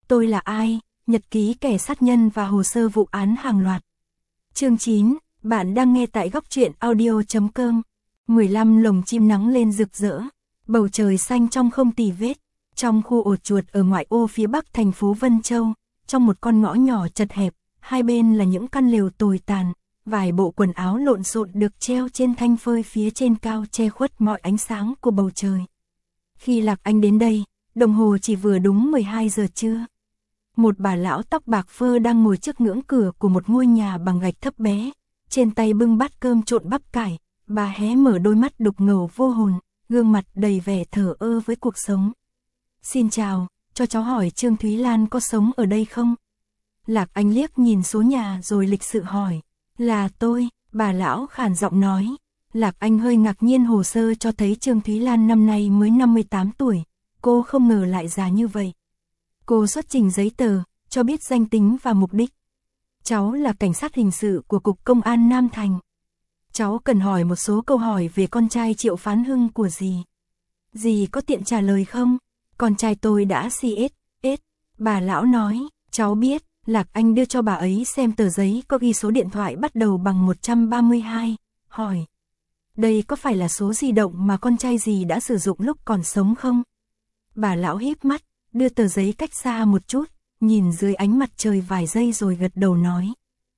Tôi là ai? Nhật ký kẻ sát nhân và hồ sơ vụ án hàng loạt. Chương 9, bạn đang nghe tại góc truyện audio.com. 15 lồng chim nắng lên rực rỡ, bầu trời xanh trong không tì vết. Trong khu ổ chuột ở ngoại ô phía bắc thành phố Vân Châu, trong một con ngõ nhỏ chật hẹp, hai bên là những căn lều tồi tàn, vài bộ quần áo lộn xộn được treo trên thanh phơi phía trên cao che khuất mọi ánh sáng của bầu trời. Khi Lạc Anh đến đây, đồng hồ chỉ vừa đúng 12 giờ trưa. Một bà lão tóc bạc phơ đang ngồi trước ngưỡng cửa của một ngôi nhà bằng gạch thấp bé, trên tay bưng bát cơm trộn bắp cải, bà hé mở đôi mắt đục ngầu vô hồn, gương mặt đầy vẻ thờ ơ với cuộc sống. Xin chào, cho cháu hỏi Trương Thúy Lan có sống ở đây không? Lạc Anh liếc nhìn số nhà rồi lịch sự hỏi. Là tôi, bà lão khàn giọng nói. Lạc Anh hơi ngạc nhiên, hồ sơ cho thấy Trương Thúy Lan năm nay mới 58 tuổi, cô không ngờ lại già như vậy. Cô xuất trình giấy tờ, cho biết danh tính và mục đích. Cháu là cảnh sát hình sự của Cục Công an Nam Thành. Cháu cần hỏi một số câu hỏi về con trai Triệu Phán Hưng của dì. Dì có tiện trả lời không? Con trai tôi đã CS, bà lão nói. Cháu biết. Lạc Anh đưa cho bà ấy xem tờ giấy có ghi số điện thoại bắt đầu bằng 132, hỏi. Đây có phải là số di động mà con trai dì đã sử dụng lúc còn sống không? Bà lão híp mắt, đưa tờ giấy cách xa một chút, nhìn dưới ánh mặt trời vài giây rồi gật đầu nói.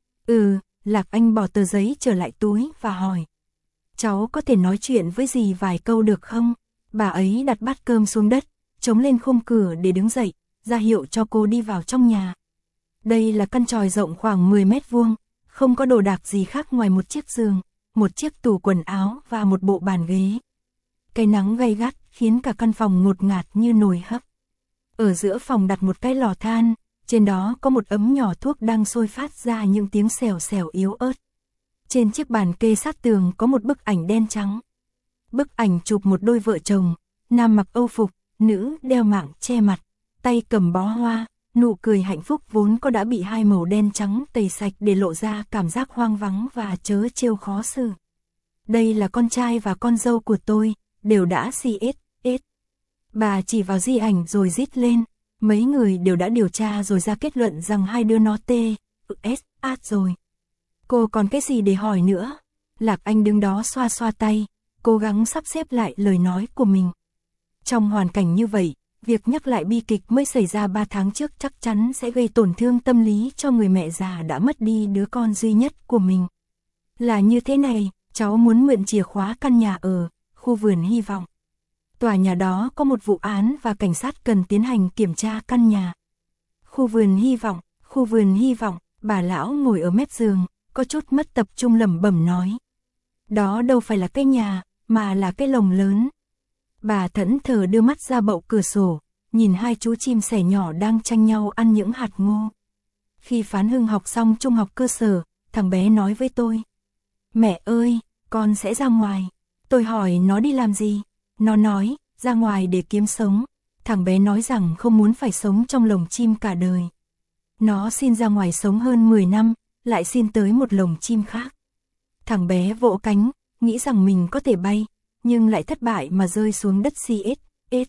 Lạc Anh bỏ tờ giấy trở lại túi và hỏi. Cháu có thể nói chuyện với dì vài câu được không? Bà ấy đặt bát cơm xuống đất, chống lên khung cửa để đứng dậy, ra hiệu cho cô đi vào trong nhà. Đây là căn chòi rộng khoảng 10 mét vuông, không có đồ đạc gì khác ngoài một chiếc giường, một chiếc tủ quần áo và một bộ bàn ghế. Cái nắng gay gắt khiến cả căn phòng ngột ngạt như nồi hấp. Ở giữa phòng đặt một cái lò than, trên đó có một ấm nhỏ thuốc đang sôi phát ra những tiếng xèo xèo yếu ớt. Trên chiếc bàn kê sát tường có một bức ảnh đen trắng. Bức ảnh chụp một đôi vợ chồng, nam mặc âu phục, nữ đeo mạng che mặt, tay cầm bó hoa. Nụ cười hạnh phúc vốn có đã bị hai màu đen trắng tẩy sạch để lộ ra cảm giác hoang vắng và trớ trêu khó xử. Đây là con trai và con dâu của tôi, đều đã CS. Bà chỉ vào di ảnh rồi rít lên. Mấy người đều đã điều tra rồi ra kết luận rằng hai đứa nó TS rồi. Cô còn cái gì để hỏi nữa? Lạc Anh đứng đó xoa xoa tay, cố gắng sắp xếp lại lời nói của mình. Trong hoàn cảnh như vậy, việc nhắc lại bi kịch mới xảy ra 3 tháng trước chắc chắn sẽ gây tổn thương tâm lý cho người mẹ già đã mất đi đứa con duy nhất của mình. Là như thế này, cháu muốn mượn chìa khóa căn nhà ở khu vườn Hy Vọng. Tòa nhà đó có một vụ án và cảnh sát cần tiến hành kiểm tra căn nhà. Khu vườn Hy Vọng, bà lão ngồi ở mép giường, có chút mất tập trung lẩm bẩm nói. Đó đâu phải là cái nhà, mà là cái lồng lớn. Bà thẫn thờ đưa mắt ra bậu cửa sổ, nhìn hai chú chim sẻ nhỏ đang tranh nhau ăn những hạt ngô. Khi Phán Hưng học xong trung học cơ sở, thằng bé nói với tôi. Mẹ ơi, con sẽ ra ngoài. Tôi hỏi nó đi làm gì? Nó nói, ra ngoài để kiếm sống. Thằng bé nói rằng không muốn phải sống trong lồng chim cả đời. Nó xin ra ngoài sống hơn 10 năm, lại xin tới một lồng chim khác. Thằng bé vỗ cánh, nghĩ rằng mình có thể bay, nhưng lại thất bại mà rơi xuống đất CS.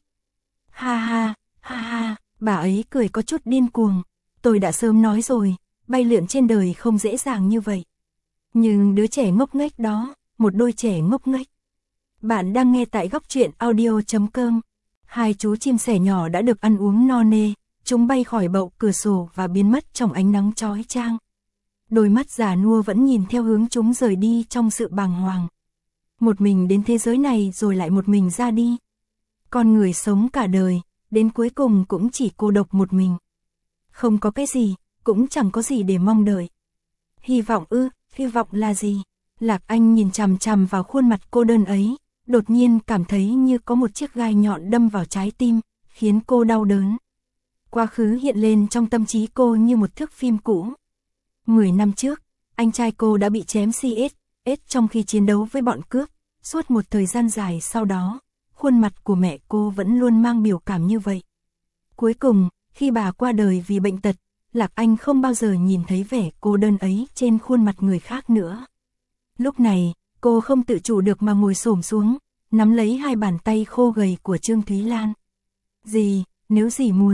Ha ha, bà ấy cười có chút điên cuồng. Tôi đã sớm nói rồi, bay lượn trên đời không dễ dàng như vậy. Nhưng đứa trẻ ngốc nghếch đó, một đôi trẻ ngốc nghếch. Bạn đang nghe tại góc truyện audio.com. Hai chú chim sẻ nhỏ đã được ăn uống no nê, chúng bay khỏi bậu cửa sổ và biến mất trong ánh nắng chói chang. Đôi mắt già nua vẫn nhìn theo hướng chúng rời đi trong sự bàng hoàng. Một mình đến thế giới này rồi lại một mình ra đi. Con người sống cả đời, đến cuối cùng cũng chỉ cô độc một mình. Không có cái gì, cũng chẳng có gì để mong đợi. Hy vọng hy vọng là gì? Lạc Anh nhìn chằm chằm vào khuôn mặt cô đơn ấy, đột nhiên cảm thấy như có một chiếc gai nhọn đâm vào trái tim, khiến cô đau đớn. Quá khứ hiện lên trong tâm trí cô như một thước phim cũ. 10 năm trước, anh trai cô đã bị chém CS trong khi chiến đấu với bọn cướp. Suốt một thời gian dài sau đó, khuôn mặt của mẹ cô vẫn luôn mang biểu cảm như vậy. Cuối cùng, khi bà qua đời vì bệnh tật, Lạc Anh không bao giờ nhìn thấy vẻ cô đơn ấy trên khuôn mặt người khác nữa. Lúc này, cô không tự chủ được mà ngồi xổm xuống, nắm lấy hai bàn tay khô gầy của Trương Thúy Lan. Dì, nếu dì muốn,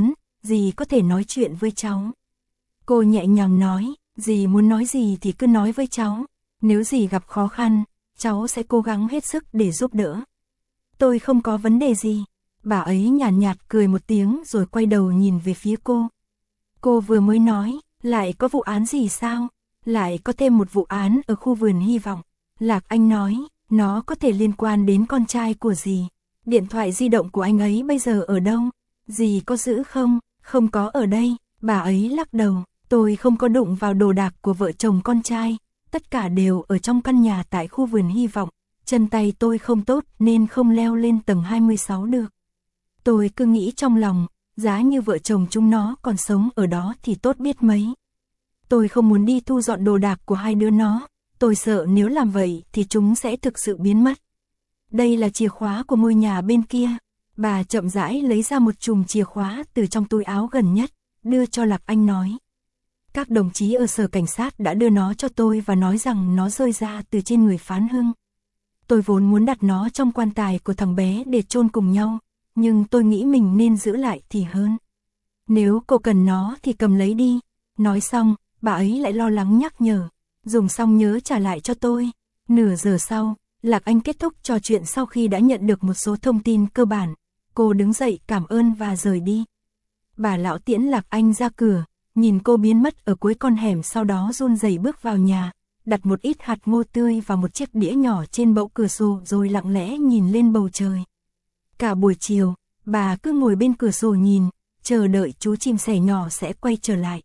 dì có thể nói chuyện với cháu. Cô nhẹ nhàng nói, dì muốn nói gì thì cứ nói với cháu, nếu dì gặp khó khăn, cháu sẽ cố gắng hết sức để giúp đỡ. Tôi không có vấn đề gì. Bà ấy nhàn nhạt cười một tiếng rồi quay đầu nhìn về phía cô. Cô vừa mới nói, lại có vụ án gì sao? Lại có thêm một vụ án ở khu vườn hy vọng. Lạc Anh nói, nó có thể liên quan đến con trai của dì. Điện thoại di động của anh ấy bây giờ ở đâu? Dì có giữ không? Không có ở đây. Bà ấy lắc đầu, tôi không có đụng vào đồ đạc của vợ chồng con trai. Tất cả đều ở trong căn nhà tại khu vườn hy vọng. Chân tay tôi không tốt nên không leo lên tầng 26 được. Tôi cứ nghĩ trong lòng, giá như vợ chồng chúng nó còn sống ở đó thì tốt biết mấy. Tôi không muốn đi thu dọn đồ đạc của hai đứa nó, tôi sợ nếu làm vậy thì chúng sẽ thực sự biến mất. Đây là chìa khóa của ngôi nhà bên kia. Bà chậm rãi lấy ra một chùm chìa khóa từ trong túi áo gần nhất, đưa cho Lạc Anh nói. Các đồng chí ở sở cảnh sát đã đưa nó cho tôi và nói rằng nó rơi ra từ trên người Phán Hưng. Tôi vốn muốn đặt nó trong quan tài của thằng bé để chôn cùng nhau, nhưng tôi nghĩ mình nên giữ lại thì hơn. Nếu cô cần nó thì cầm lấy đi. Nói xong, bà ấy lại lo lắng nhắc nhở, dùng xong nhớ trả lại cho tôi. Nửa giờ sau, Lạc Anh kết thúc trò chuyện sau khi đã nhận được một số thông tin cơ bản. Cô đứng dậy cảm ơn và rời đi. Bà lão tiễn Lạc Anh ra cửa, nhìn cô biến mất ở cuối con hẻm, sau đó run rẩy bước vào nhà, đặt một ít hạt ngô tươi vào một chiếc đĩa nhỏ trên bậu cửa sổ rồi lặng lẽ nhìn lên bầu trời. Cả buổi chiều, bà cứ ngồi bên cửa sổ nhìn, chờ đợi chú chim sẻ nhỏ sẽ quay trở lại.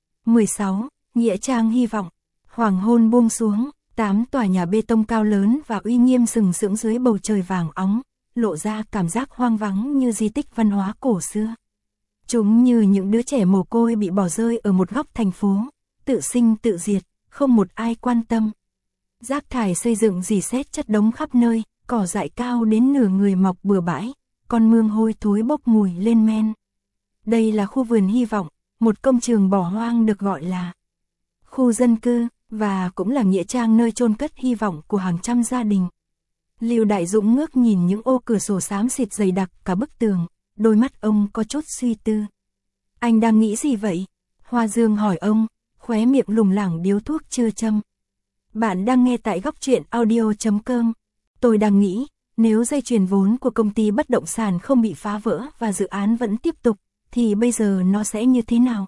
16. Nghĩa trang hy vọng. Hoàng hôn buông xuống, 8 tòa nhà bê tông cao lớn và uy nghiêm sừng sững dưới bầu trời vàng óng, lộ ra cảm giác hoang vắng như di tích văn hóa cổ xưa. Chúng như những đứa trẻ mồ côi bị bỏ rơi ở một góc thành phố, tự sinh tự diệt, không một ai quan tâm. Rác thải xây dựng rỉ sét chất đống khắp nơi, cỏ dại cao đến nửa người mọc bừa bãi, con mương hôi thối bốc mùi lên men. Đây là khu vườn hy vọng, một công trường bỏ hoang được gọi là khu dân cư, và cũng là nghĩa trang nơi chôn cất hy vọng của hàng trăm gia đình. Lưu Đại Dũng ngước nhìn những ô cửa sổ xám xịt dày đặc cả bức tường, đôi mắt ông có chút suy tư. Anh đang nghĩ gì vậy? Hoa Dương hỏi ông, khóe miệng lủng lẳng điếu thuốc chưa châm. Bạn đang nghe tại Góc Truyện Audio.com. Tôi đang nghĩ, nếu dây chuyền vốn của công ty bất động sản không bị phá vỡ và dự án vẫn tiếp tục, thì bây giờ nó sẽ như thế nào?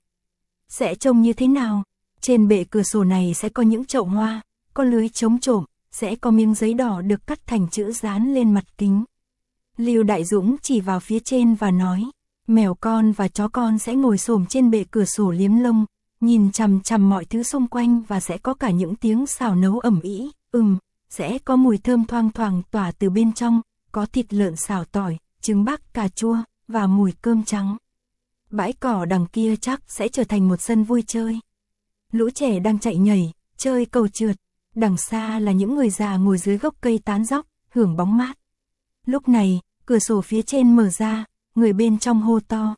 Sẽ trông như thế nào? Trên bệ cửa sổ này sẽ có những chậu hoa, có lưới chống trộm, sẽ có miếng giấy đỏ được cắt thành chữ dán lên mặt kính. Lưu Đại Dũng chỉ vào phía trên và nói, mèo con và chó con sẽ ngồi xổm trên bệ cửa sổ liếm lông, nhìn chằm chằm mọi thứ xung quanh và sẽ có cả những tiếng xào nấu ầm ĩ, sẽ có mùi thơm thoang thoảng tỏa từ bên trong, có thịt lợn xào tỏi, trứng bắc cà chua và mùi cơm trắng. Bãi cỏ đằng kia chắc sẽ trở thành một sân vui chơi. Lũ trẻ đang chạy nhảy, chơi cầu trượt, đằng xa là những người già ngồi dưới gốc cây tán dóc, hưởng bóng mát. Lúc này, cửa sổ phía trên mở ra, người bên trong hô to.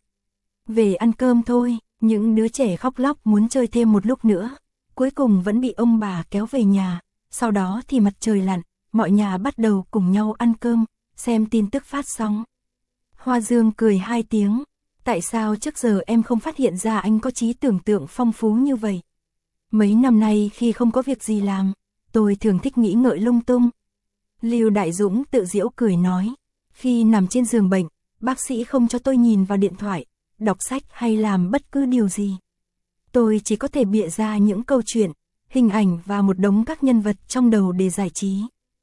Về ăn cơm thôi, những đứa trẻ khóc lóc muốn chơi thêm một lúc nữa. Cuối cùng vẫn bị ông bà kéo về nhà, sau đó thì mặt trời lặn, mọi nhà bắt đầu cùng nhau ăn cơm, xem tin tức phát sóng. Hoa Dương cười 2 tiếng, tại sao trước giờ em không phát hiện ra anh có trí tưởng tượng phong phú như vậy? Mấy năm nay khi không có việc gì làm, tôi thường thích nghĩ ngợi lung tung. Lưu Đại Dũng tự giễu cười nói, khi nằm trên giường bệnh, bác sĩ không cho tôi nhìn vào điện thoại, đọc sách hay làm bất cứ điều gì. Tôi chỉ có thể bịa ra những câu chuyện, hình ảnh và một đống các nhân vật trong đầu để giải trí.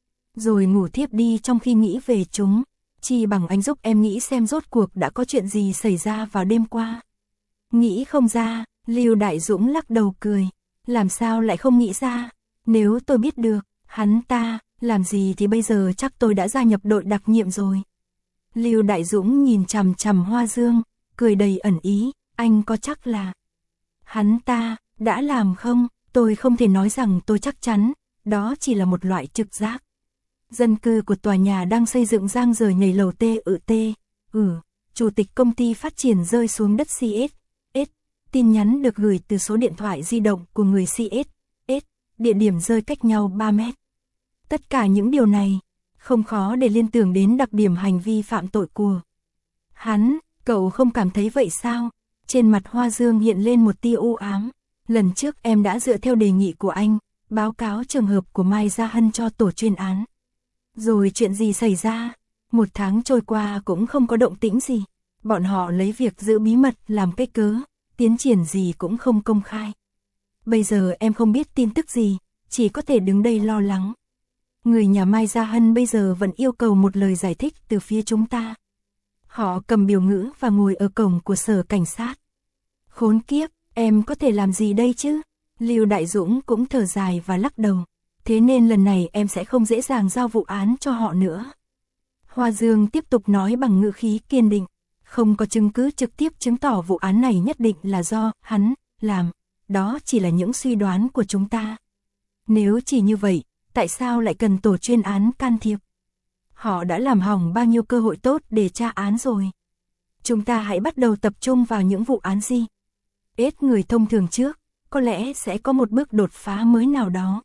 Rồi ngủ thiếp đi trong khi nghĩ về chúng, chỉ bằng anh giúp em nghĩ xem rốt cuộc đã có chuyện gì xảy ra vào đêm qua. Nghĩ không ra, Lưu Đại Dũng lắc đầu cười, làm sao lại không nghĩ ra, nếu tôi biết được, hắn ta, làm gì thì bây giờ chắc tôi đã gia nhập đội đặc nhiệm rồi. Lưu Đại Dũng nhìn chằm chằm Hoa Dương, cười đầy ẩn ý, anh có chắc là hắn ta đã làm không? Tôi không thể nói rằng tôi chắc chắn, đó chỉ là một loại trực giác. Dân cư của tòa nhà đang xây dựng giang dở nhảy lầu chủ tịch công ty phát triển rơi xuống đất CS. Tin nhắn được gửi từ số điện thoại di động của người CS. Địa điểm rơi cách nhau 3 mét. Tất cả những điều này, không khó để liên tưởng đến đặc điểm hành vi phạm tội của hắn. Cậu không cảm thấy vậy sao? Trên mặt Hoa Dương hiện lên một tia u ám. Lần trước em đã dựa theo đề nghị của anh, báo cáo trường hợp của Mai Gia Hân cho tổ chuyên án. Rồi chuyện gì xảy ra? 1 tháng trôi qua cũng không có động tĩnh gì. Bọn họ lấy việc giữ bí mật làm cái cớ, tiến triển gì cũng không công khai. Bây giờ em không biết tin tức gì, chỉ có thể đứng đây lo lắng. Người nhà Mai Gia Hân bây giờ vẫn yêu cầu một lời giải thích từ phía chúng ta. Họ cầm biểu ngữ và ngồi ở cổng của sở cảnh sát. Khốn kiếp, em có thể làm gì đây chứ? Lưu Đại Dũng cũng thở dài và lắc đầu. Thế nên lần này em sẽ không dễ dàng giao vụ án cho họ nữa. Hoa Dương tiếp tục nói bằng ngữ khí kiên định. Không có chứng cứ trực tiếp chứng tỏ vụ án này nhất định là do hắn làm. Đó chỉ là những suy đoán của chúng ta. Nếu chỉ như vậy, tại sao lại cần tổ chuyên án can thiệp? Họ đã làm hỏng bao nhiêu cơ hội tốt để tra án rồi. Chúng ta hãy bắt đầu tập trung vào những vụ án gì. Ít người thông thường trước, có lẽ sẽ có một bước đột phá mới nào đó.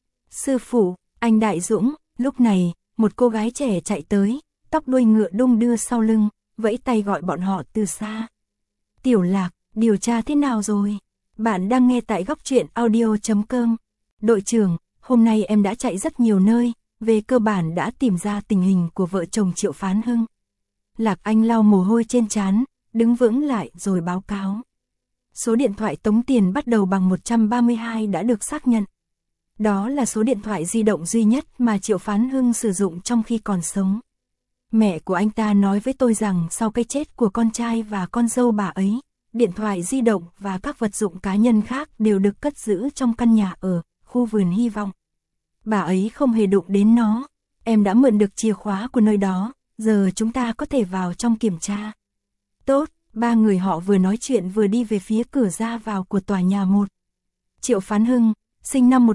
Sư phụ, anh Đại Dũng, lúc này, một cô gái trẻ chạy tới, tóc đuôi ngựa đung đưa sau lưng, vẫy tay gọi bọn họ từ xa. Tiểu Lạc, điều tra thế nào rồi? Bạn đang nghe tại góc truyện audio.com. Đội trưởng, hôm nay em đã chạy rất nhiều nơi, về cơ bản đã tìm ra tình hình của vợ chồng Triệu Phán Hưng. Lạc Anh lau mồ hôi trên trán, đứng vững lại rồi báo cáo. Số điện thoại tống tiền bắt đầu bằng 132 đã được xác nhận. Đó là số điện thoại di động duy nhất mà Triệu Phán Hưng sử dụng trong khi còn sống. Mẹ của anh ta nói với tôi rằng sau cái chết của con trai và con dâu bà ấy, điện thoại di động và các vật dụng cá nhân khác đều được cất giữ trong căn nhà ở khu vườn Hy Vọng. Bà ấy không hề đụng đến nó. Em đã mượn được chìa khóa của nơi đó, giờ chúng ta có thể vào trong kiểm tra. Tốt, 3 người họ vừa nói chuyện vừa đi về phía cửa ra vào của tòa nhà 1. Triệu Phán Hưng, sinh năm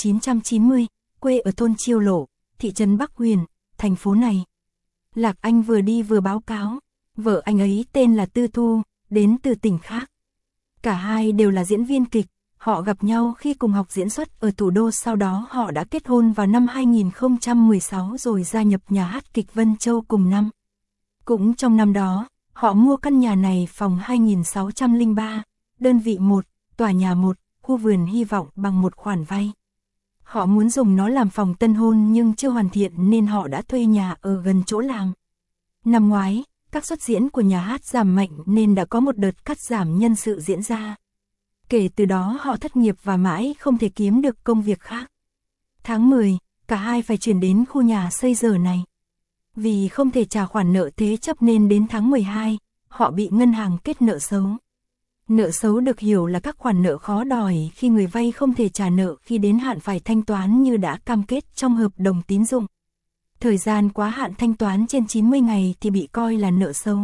1990, quê ở thôn Chiêu Lộ, thị trấn Bắc Huyền, thành phố này. Lạc Anh vừa đi vừa báo cáo, vợ anh ấy tên là Tư Thu, đến từ tỉnh khác. Cả hai đều là diễn viên kịch, họ gặp nhau khi cùng học diễn xuất ở thủ đô, sau đó họ đã kết hôn vào năm 2016 rồi gia nhập nhà hát kịch Vân Châu cùng năm. Cũng trong năm đó, họ mua căn nhà này phòng 2603, đơn vị 1, tòa nhà 1, khu vườn Hy Vọng bằng một khoản vay. Họ muốn dùng nó làm phòng tân hôn nhưng chưa hoàn thiện nên họ đã thuê nhà ở gần chỗ làm. Năm ngoái, các suất diễn của nhà hát giảm mạnh nên đã có một đợt cắt giảm nhân sự diễn ra. Kể từ đó họ thất nghiệp và mãi không thể kiếm được công việc khác. Tháng 10, cả hai phải chuyển đến khu nhà xây giờ này. Vì không thể trả khoản nợ thế chấp nên đến tháng 12, họ bị ngân hàng kết nợ xấu. Nợ xấu được hiểu là các khoản nợ khó đòi khi người vay không thể trả nợ khi đến hạn phải thanh toán như đã cam kết trong hợp đồng tín dụng. Thời gian quá hạn thanh toán trên 90 ngày thì bị coi là nợ xấu.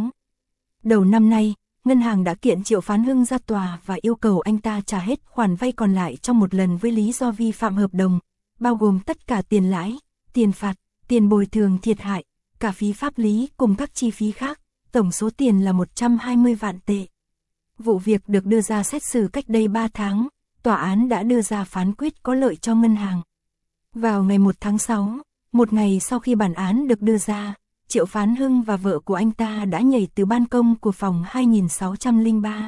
Đầu năm nay, ngân hàng đã kiện Triệu Phán Hưng ra tòa và yêu cầu anh ta trả hết khoản vay còn lại trong một lần với lý do vi phạm hợp đồng, bao gồm tất cả tiền lãi, tiền phạt, tiền bồi thường thiệt hại, cả phí pháp lý cùng các chi phí khác, tổng số tiền là 120 vạn tệ. Vụ việc được đưa ra xét xử cách đây 3 tháng, tòa án đã đưa ra phán quyết có lợi cho ngân hàng. Vào ngày 1 tháng 6, một ngày sau khi bản án được đưa ra, Triệu Phán Hưng và vợ của anh ta đã nhảy từ ban công của phòng 2603.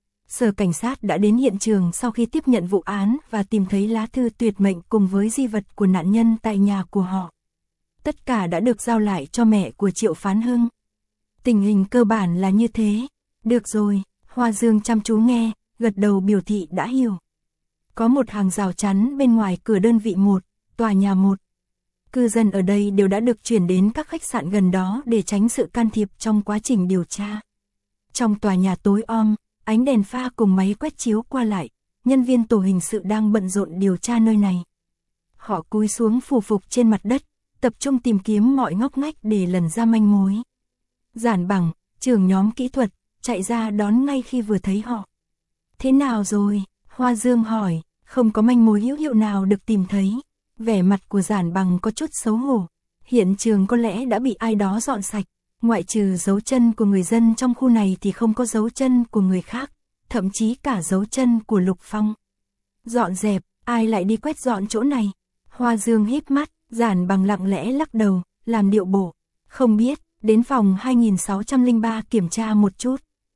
Sở cảnh sát đã đến hiện trường sau khi tiếp nhận vụ án và tìm thấy lá thư tuyệt mệnh cùng với di vật của nạn nhân tại nhà của họ. Tất cả đã được giao lại cho mẹ của Triệu Phán Hưng. Tình hình cơ bản là như thế. Được rồi, Hoa Dương chăm chú nghe, gật đầu biểu thị đã hiểu. Có một hàng rào chắn bên ngoài cửa đơn vị 1, tòa nhà 1. Cư dân ở đây đều đã được chuyển đến các khách sạn gần đó để tránh sự can thiệp trong quá trình điều tra. Trong tòa nhà tối om, ánh đèn pha cùng máy quét chiếu qua lại, nhân viên tổ hình sự đang bận rộn điều tra nơi này. Họ cúi xuống phủ phục trên mặt đất, tập trung tìm kiếm mọi ngóc ngách để lần ra manh mối. Giản Bằng, trưởng nhóm kỹ thuật, chạy ra đón ngay khi vừa thấy họ. Thế nào rồi? Hoa Dương hỏi, không có manh mối hữu hiệu nào được tìm thấy. Vẻ mặt của Giản Bằng có chút xấu hổ. Hiện trường có lẽ đã bị ai đó dọn sạch. Ngoại trừ dấu chân của người dân trong khu này thì không có dấu chân của người khác, thậm chí cả dấu chân của Lục Phong. Dọn dẹp, ai lại đi quét dọn chỗ này? Hoa Dương híp mắt, Giản Bằng lặng lẽ lắc đầu, làm điệu bộ. Không biết, đến phòng 2603 kiểm tra một chút.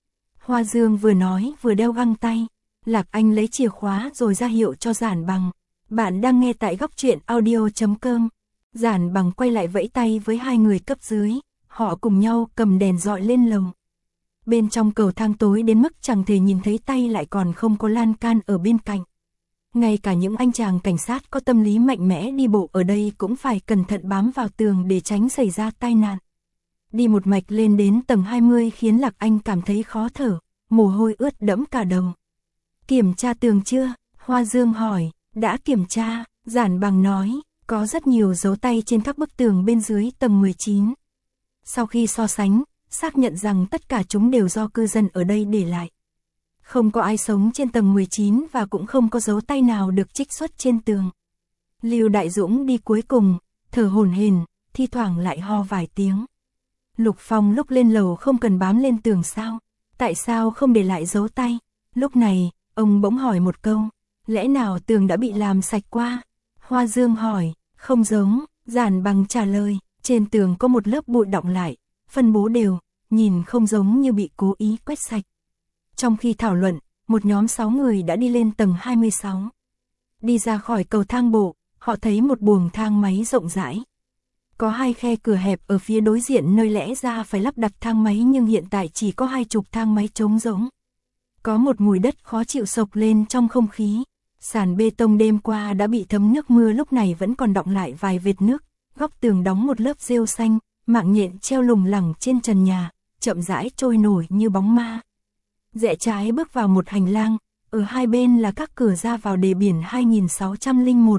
Hoa Dương vừa nói vừa đeo găng tay. Lạc Anh lấy chìa khóa rồi ra hiệu cho Giản Bằng. Bạn đang nghe tại góc truyện audio.com. Giản Bằng quay lại vẫy tay với hai người cấp dưới. Họ cùng nhau cầm đèn dọi lên lầu. Bên trong cầu thang tối đến mức chẳng thể nhìn thấy tay, lại còn không có lan can ở bên cạnh. Ngay cả những anh chàng cảnh sát có tâm lý mạnh mẽ đi bộ ở đây cũng phải cẩn thận bám vào tường để tránh xảy ra tai nạn. Đi một mạch lên đến tầng 20 khiến Lạc Anh cảm thấy khó thở, mồ hôi ướt đẫm cả đầu. Kiểm tra tường chưa? Hoa Dương hỏi. Đã kiểm tra, Giản Bằng nói, có rất nhiều dấu tay trên các bức tường bên dưới tầng 19. Sau khi so sánh, xác nhận rằng tất cả chúng đều do cư dân ở đây để lại. Không có ai sống trên tầng 19 và cũng không có dấu tay nào được trích xuất trên tường. Lưu Đại Dũng đi cuối cùng, thở hổn hển, thi thoảng lại ho vài tiếng. Lục Phong lúc lên lầu không cần bám lên tường sao? Tại sao không để lại dấu tay? Lúc này, ông bỗng hỏi một câu, lẽ nào tường đã bị làm sạch qua? Hoa Dương hỏi, không giống, Giản Bằng trả lời, trên tường có một lớp bụi đọng lại, phân bố đều, nhìn không giống như bị cố ý quét sạch. Trong khi thảo luận, một nhóm 6 người đã đi lên tầng 26. Đi ra khỏi cầu thang bộ, họ thấy một buồng thang máy rộng rãi. Có 2 khe cửa hẹp ở phía đối diện nơi lẽ ra phải lắp đặt thang máy, nhưng hiện tại chỉ có 20 thang máy trống rỗng. Có một mùi đất khó chịu sộc lên trong không khí. Sàn bê tông đêm qua đã bị thấm nước mưa, lúc này vẫn còn đọng lại vài vệt nước. Góc tường đóng một lớp rêu xanh, mạng nhện treo lủng lẳng trên trần nhà, chậm rãi trôi nổi như bóng ma. Rẽ trái bước vào một hành lang, ở hai bên là các cửa ra vào đề biển 2601,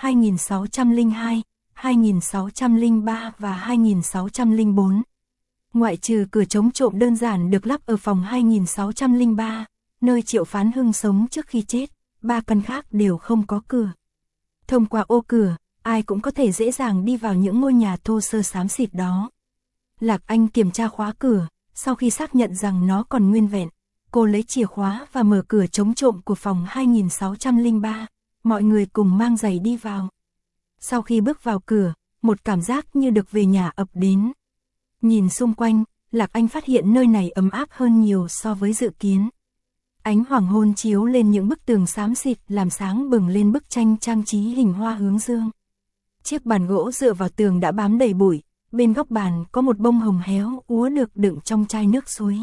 2602, 2603 và 2604. Ngoại trừ cửa chống trộm đơn giản được lắp ở phòng 2603, nơi Triệu Phán Hưng sống trước khi chết, 3 căn khác đều không có cửa. Thông qua ô cửa, ai cũng có thể dễ dàng đi vào những ngôi nhà thô sơ xám xịt đó. Lạc Anh kiểm tra khóa cửa, sau khi xác nhận rằng nó còn nguyên vẹn, cô lấy chìa khóa và mở cửa chống trộm của phòng 2603, mọi người cùng mang giày đi vào. Sau khi bước vào cửa, một cảm giác như được về nhà ập đến. Nhìn xung quanh, Lạc Anh phát hiện nơi này ấm áp hơn nhiều so với dự kiến. Ánh hoàng hôn chiếu lên những bức tường xám xịt làm sáng bừng lên bức tranh trang trí hình hoa hướng dương. Chiếc bàn gỗ dựa vào tường đã bám đầy bụi, bên góc bàn có một bông hồng héo úa được đựng trong chai nước suối.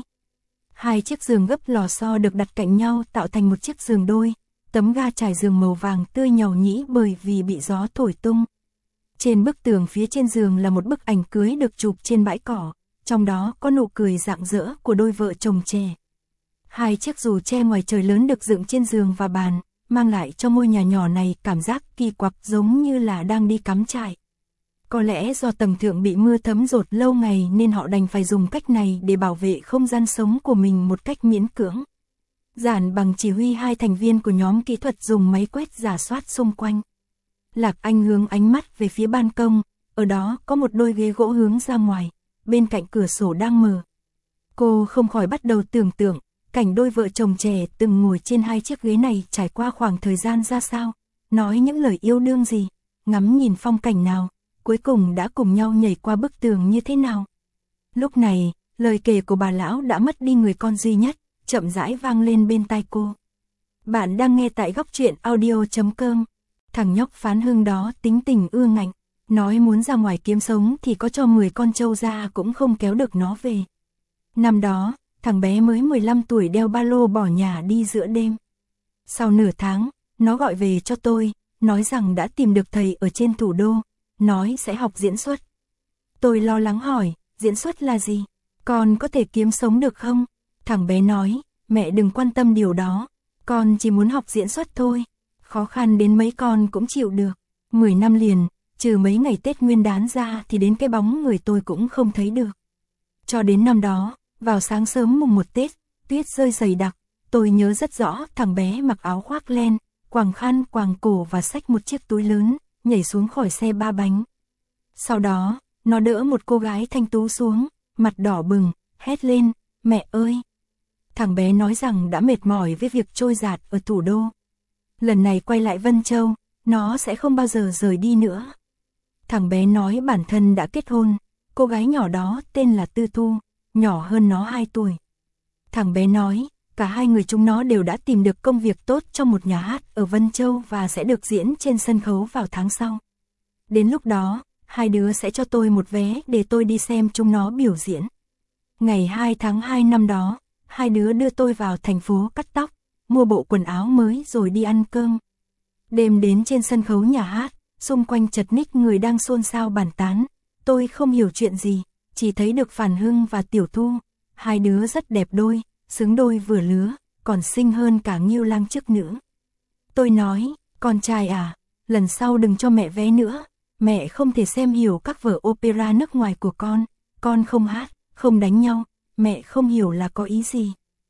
2 chiếc giường gấp lò xo được đặt cạnh nhau tạo thành một chiếc giường đôi, tấm ga trải giường màu vàng tươi nhàu nhĩ bởi vì bị gió thổi tung. Trên bức tường phía trên giường là một bức ảnh cưới được chụp trên bãi cỏ, trong đó có nụ cười rạng rỡ của đôi vợ chồng trẻ. 2 chiếc dù tre ngoài trời lớn được dựng trên giường và bàn, mang lại cho ngôi nhà nhỏ này cảm giác kỳ quặc giống như là đang đi cắm trại. Có lẽ do tầng thượng bị mưa thấm dột lâu ngày nên họ đành phải dùng cách này để bảo vệ không gian sống của mình một cách miễn cưỡng. Giản Bằng chỉ huy 2 thành viên của nhóm kỹ thuật dùng máy quét rà soát xung quanh. Lạc Anh hướng ánh mắt về phía ban công, ở đó có một đôi ghế gỗ hướng ra ngoài, bên cạnh cửa sổ đang mở. Cô không khỏi bắt đầu tưởng tượng, cảnh đôi vợ chồng trẻ từng ngồi trên 2 chiếc ghế này trải qua khoảng thời gian ra sao, nói những lời yêu đương gì, ngắm nhìn phong cảnh nào, cuối cùng đã cùng nhau nhảy qua bức tường như thế nào. Lúc này, lời kể của bà lão đã mất đi người con duy nhất, chậm rãi vang lên bên tai cô. Bạn đang nghe tại góc truyện audio.com. Thằng nhóc Phán Hưng đó tính tình ưa ngạnh, nói muốn ra ngoài kiếm sống thì có cho 10 con trâu ra cũng không kéo được nó về. Năm đó, thằng bé mới 15 tuổi đeo ba lô bỏ nhà đi giữa đêm. Sau nửa tháng, nó gọi về cho tôi, nói rằng đã tìm được thầy ở trên thủ đô, nói sẽ học diễn xuất. Tôi lo lắng hỏi, diễn xuất là gì? Con có thể kiếm sống được không? Thằng bé nói, mẹ đừng quan tâm điều đó, con chỉ muốn học diễn xuất thôi. Khó khăn đến mấy con cũng chịu được. 10 năm liền, trừ mấy ngày Tết Nguyên đán ra thì đến cái bóng người tôi cũng không thấy được. Cho đến năm đó, vào sáng sớm mùng 1 Tết, tuyết rơi dày đặc, tôi nhớ rất rõ thằng bé mặc áo khoác len, quàng khăn quàng cổ và xách một chiếc túi lớn, nhảy xuống khỏi xe 3 bánh. Sau đó, nó đỡ một cô gái thanh tú xuống, mặt đỏ bừng, hét lên, mẹ ơi! Thằng bé nói rằng đã mệt mỏi với việc trôi dạt ở thủ đô. Lần này quay lại Vân Châu, nó sẽ không bao giờ rời đi nữa. Thằng bé nói bản thân đã kết hôn, cô gái nhỏ đó tên là Tư Thu, nhỏ hơn nó 2 tuổi. Thằng bé nói, cả hai người chúng nó đều đã tìm được công việc tốt trong một nhà hát ở Vân Châu và sẽ được diễn trên sân khấu vào tháng sau. Đến lúc đó, hai đứa sẽ cho tôi một vé để tôi đi xem chúng nó biểu diễn. Ngày 2 tháng 2 năm đó, hai đứa đưa tôi vào thành phố cắt tóc, mua bộ quần áo mới rồi đi ăn cơm. Đêm đến trên sân khấu nhà hát, xung quanh chật ních người đang xôn xao bàn tán. Tôi không hiểu chuyện gì, chỉ thấy được Phản Hưng và Tiểu Thu. Hai đứa rất đẹp đôi, xứng đôi vừa lứa, còn xinh hơn cả Ngưu Lang chức nữ. Tôi nói, con trai à, lần sau đừng cho mẹ vé nữa. Mẹ không thể xem hiểu các vở opera nước ngoài của con không hát, không đánh nhau, mẹ không hiểu là có ý gì.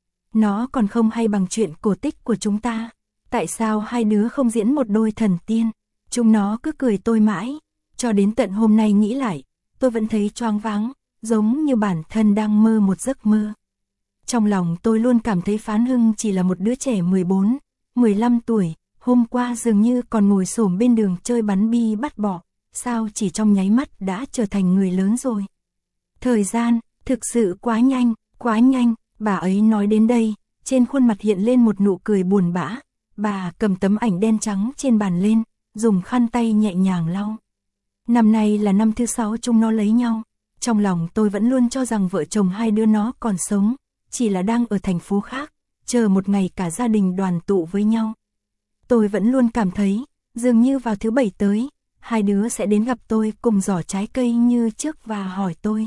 Nó còn không hay bằng chuyện cổ tích của chúng ta. Tại sao hai đứa không diễn một đôi thần tiên? Chúng nó cứ cười tôi mãi, cho đến tận hôm nay nghĩ lại, tôi vẫn thấy choáng váng, giống như bản thân đang mơ một giấc mơ. Trong lòng tôi luôn cảm thấy Phán Hưng chỉ là một đứa trẻ 14, 15 tuổi, hôm qua dường như còn ngồi xổm bên đường chơi bắn bi bắt bọ, sao chỉ trong nháy mắt đã trở thành người lớn rồi. Thời gian, thực sự quá nhanh, bà ấy nói đến đây, trên khuôn mặt hiện lên một nụ cười buồn bã, bà cầm tấm ảnh đen trắng trên bàn lên, dùng khăn tay nhẹ nhàng lau. Năm nay là năm thứ 6 chúng nó lấy nhau, trong lòng tôi vẫn luôn cho rằng vợ chồng hai đứa nó còn sống, chỉ là đang ở thành phố khác, chờ một ngày cả gia đình đoàn tụ với nhau. Tôi vẫn luôn cảm thấy, dường như vào thứ 7 tới, hai đứa sẽ đến gặp tôi cùng giỏ trái cây như trước và hỏi tôi.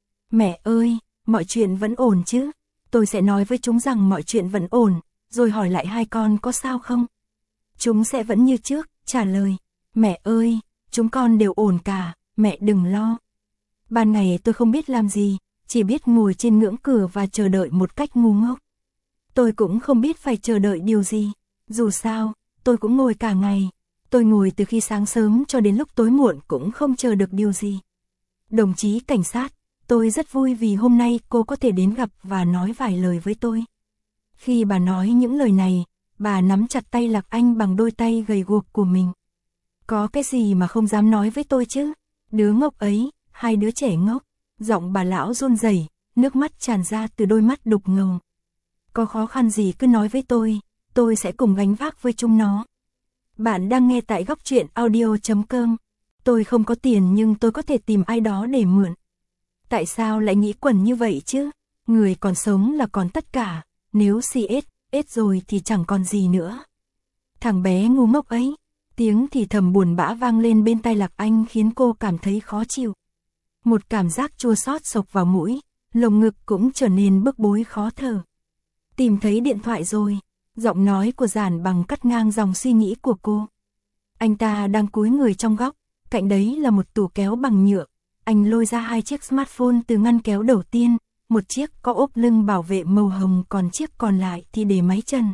Mẹ ơi, mọi chuyện vẫn ổn chứ? Tôi sẽ nói với chúng rằng mọi chuyện vẫn ổn, rồi hỏi lại hai con có sao không? Chúng sẽ vẫn như trước, trả lời. Mẹ ơi, chúng con đều ổn cả, mẹ đừng lo. Ban ngày tôi không biết làm gì, chỉ biết ngồi trên ngưỡng cửa và chờ đợi một cách ngu ngốc. Tôi cũng không biết phải chờ đợi điều gì, dù sao, tôi cũng ngồi cả ngày. Tôi ngồi từ khi sáng sớm cho đến lúc tối muộn cũng không chờ được điều gì. Đồng chí cảnh sát, tôi rất vui vì hôm nay cô có thể đến gặp và nói vài lời với tôi. Khi bà nói những lời này, bà nắm chặt tay Lạc Anh bằng đôi tay gầy guộc của mình. Có cái gì mà không dám nói với tôi chứ? Đứa ngốc ấy, hai đứa trẻ ngốc. Giọng bà lão run rẩy, nước mắt tràn ra từ đôi mắt đục ngầu. Có khó khăn gì cứ nói với tôi sẽ cùng gánh vác với chúng nó. Bạn đang nghe tại góc truyện audio.com. Tôi không có tiền nhưng tôi có thể tìm ai đó để mượn. Tại sao lại nghĩ quẩn như vậy chứ? Người còn sống là còn tất cả, nếu hết rồi thì chẳng còn gì nữa. Thằng bé ngu ngốc ấy, tiếng thì thầm buồn bã vang lên bên tai Lạc Anh khiến cô cảm thấy khó chịu. Một cảm giác chua xót xộc vào mũi, lồng ngực cũng trở nên bức bối khó thở. Tìm thấy điện thoại rồi, giọng nói của Giản Bằng cắt ngang dòng suy nghĩ của cô. Anh ta đang cúi người trong góc, cạnh đấy là một tủ kéo bằng nhựa. Anh lôi ra hai chiếc smartphone từ ngăn kéo đầu tiên, một chiếc có ốp lưng bảo vệ màu hồng còn chiếc còn lại thì để máy trần.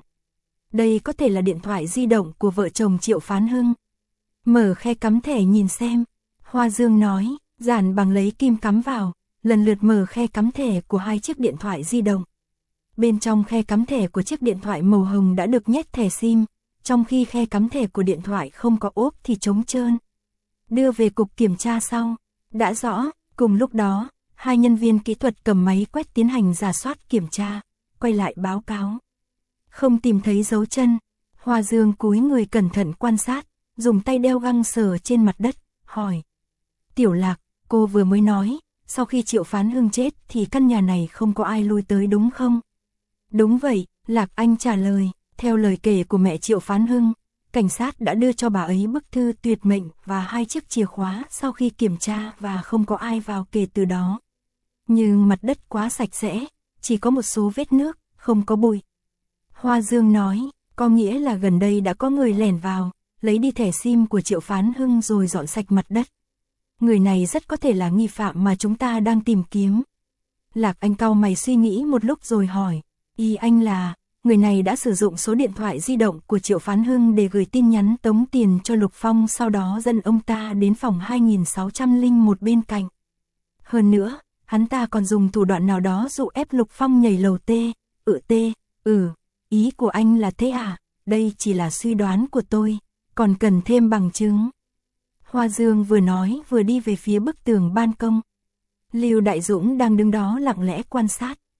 Đây có thể là điện thoại di động của vợ chồng Triệu Phán Hưng. Mở khe cắm thẻ nhìn xem, Hoa Dương nói. Giản Bằng lấy kim cắm vào, lần lượt mở khe cắm thẻ của hai chiếc điện thoại di động. Bên trong khe cắm thẻ của chiếc điện thoại màu hồng đã được nhét thẻ SIM, trong khi khe cắm thẻ của điện thoại không có ốp thì trống trơn. Đưa về cục kiểm tra sau. Đã rõ, cùng lúc đó, hai nhân viên kỹ thuật cầm máy quét tiến hành rà soát kiểm tra, quay lại báo cáo. Không tìm thấy dấu chân. Hoa Dương cúi người cẩn thận quan sát, dùng tay đeo găng sờ trên mặt đất, hỏi. Tiểu Lạc, cô vừa mới nói, sau khi Triệu Phán Hưng chết thì căn nhà này không có ai lui tới đúng không? Đúng vậy, Lạc Anh trả lời, theo lời kể của mẹ Triệu Phán Hưng, cảnh sát đã đưa cho bà ấy bức thư tuyệt mệnh và hai chiếc chìa khóa sau khi kiểm tra và không có ai vào kể từ đó. Nhưng mặt đất quá sạch sẽ, chỉ có một số vết nước, không có bụi. Hoa Dương nói, có nghĩa là gần đây đã có người lẻn vào, lấy đi thẻ SIM của Triệu Phán Hưng rồi dọn sạch mặt đất. Người này rất có thể là nghi phạm mà chúng ta đang tìm kiếm. Lạc Anh cau mày suy nghĩ một lúc rồi hỏi, ý anh là, người này đã sử dụng số điện thoại di động của Triệu Phán Hưng để gửi tin nhắn tống tiền cho Lục Phong, sau đó dẫn ông ta đến phòng 2601 bên cạnh. Hơn nữa, hắn ta còn dùng thủ đoạn nào đó dụ ép Lục Phong nhảy lầu ý của anh là thế à? Đây chỉ là suy đoán của tôi, còn cần thêm bằng chứng. Hoa Dương vừa nói vừa đi về phía bức tường ban công. Lưu Đại Dũng đang đứng đó lặng lẽ quan sát.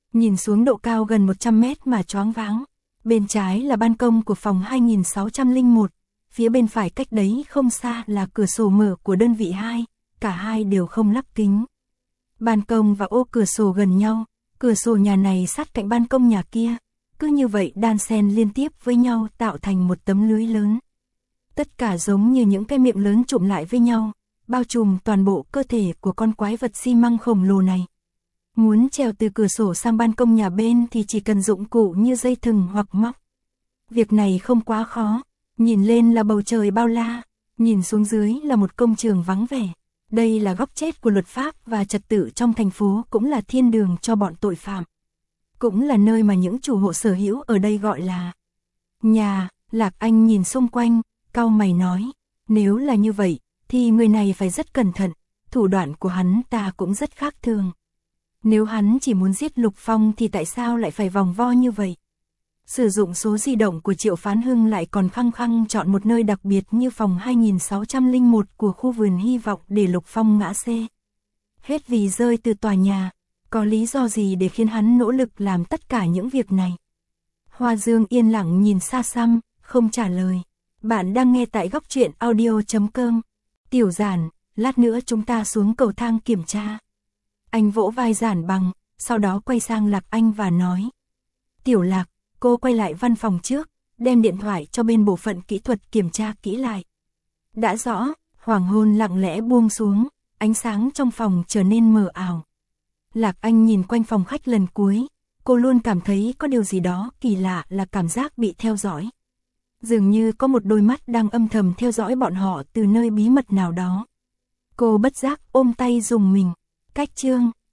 Nhìn xuống độ cao gần 100 mét mà choáng váng. Bên trái là ban công của phòng 2601, phía bên phải cách đấy không xa là cửa sổ mở của đơn vị 2, cả hai đều không lắp kính. Ban công và ô cửa sổ gần nhau, cửa sổ nhà này sát cạnh ban công nhà kia, cứ như vậy đan xen liên tiếp với nhau tạo thành một tấm lưới lớn. Tất cả giống như những cái miệng lớn chụm lại với nhau, bao trùm toàn bộ cơ thể của con quái vật xi măng khổng lồ này. Muốn trèo từ cửa sổ sang ban công nhà bên thì chỉ cần dụng cụ như dây thừng hoặc móc. Việc này không quá khó, nhìn lên là bầu trời bao la, nhìn xuống dưới là một công trường vắng vẻ. Đây là góc chết của luật pháp và trật tự trong thành phố, cũng là thiên đường cho bọn tội phạm. Cũng là nơi mà những chủ hộ sở hữu ở đây gọi là nhà. Lạc Anh nhìn xung quanh, cau mày nói, nếu là như vậy, thì người này phải rất cẩn thận, thủ đoạn của hắn ta cũng rất khác thường. Nếu hắn chỉ muốn giết Lục Phong thì tại sao lại phải vòng vo như vậy? Sử dụng số di động của Triệu Phán Hưng lại còn khăng khăng chọn một nơi đặc biệt như phòng 2601 của khu vườn hy vọng để Lục Phong ngã xe. Hết vì rơi từ tòa nhà, có lý do gì để khiến hắn nỗ lực làm tất cả những việc này? Hoa Dương yên lặng nhìn xa xăm, không trả lời. Bạn đang nghe tại góc truyện audio.com. Tiểu Giản, lát nữa chúng ta xuống cầu thang kiểm tra. Anh vỗ vai Giản Bằng, sau đó quay sang Lạc Anh và nói. Tiểu Lạc, cô quay lại văn phòng trước, đem điện thoại cho bên bộ phận kỹ thuật kiểm tra kỹ lại. Đã rõ, hoàng hôn lặng lẽ buông xuống, ánh sáng trong phòng trở nên mờ ảo. Lạc Anh nhìn quanh phòng khách lần cuối, cô luôn cảm thấy có điều gì đó kỳ lạ, là cảm giác bị theo dõi. Dường như có một đôi mắt đang âm thầm theo dõi bọn họ từ nơi bí mật nào đó. Cô bất giác ôm tay rùng mình. Cách chương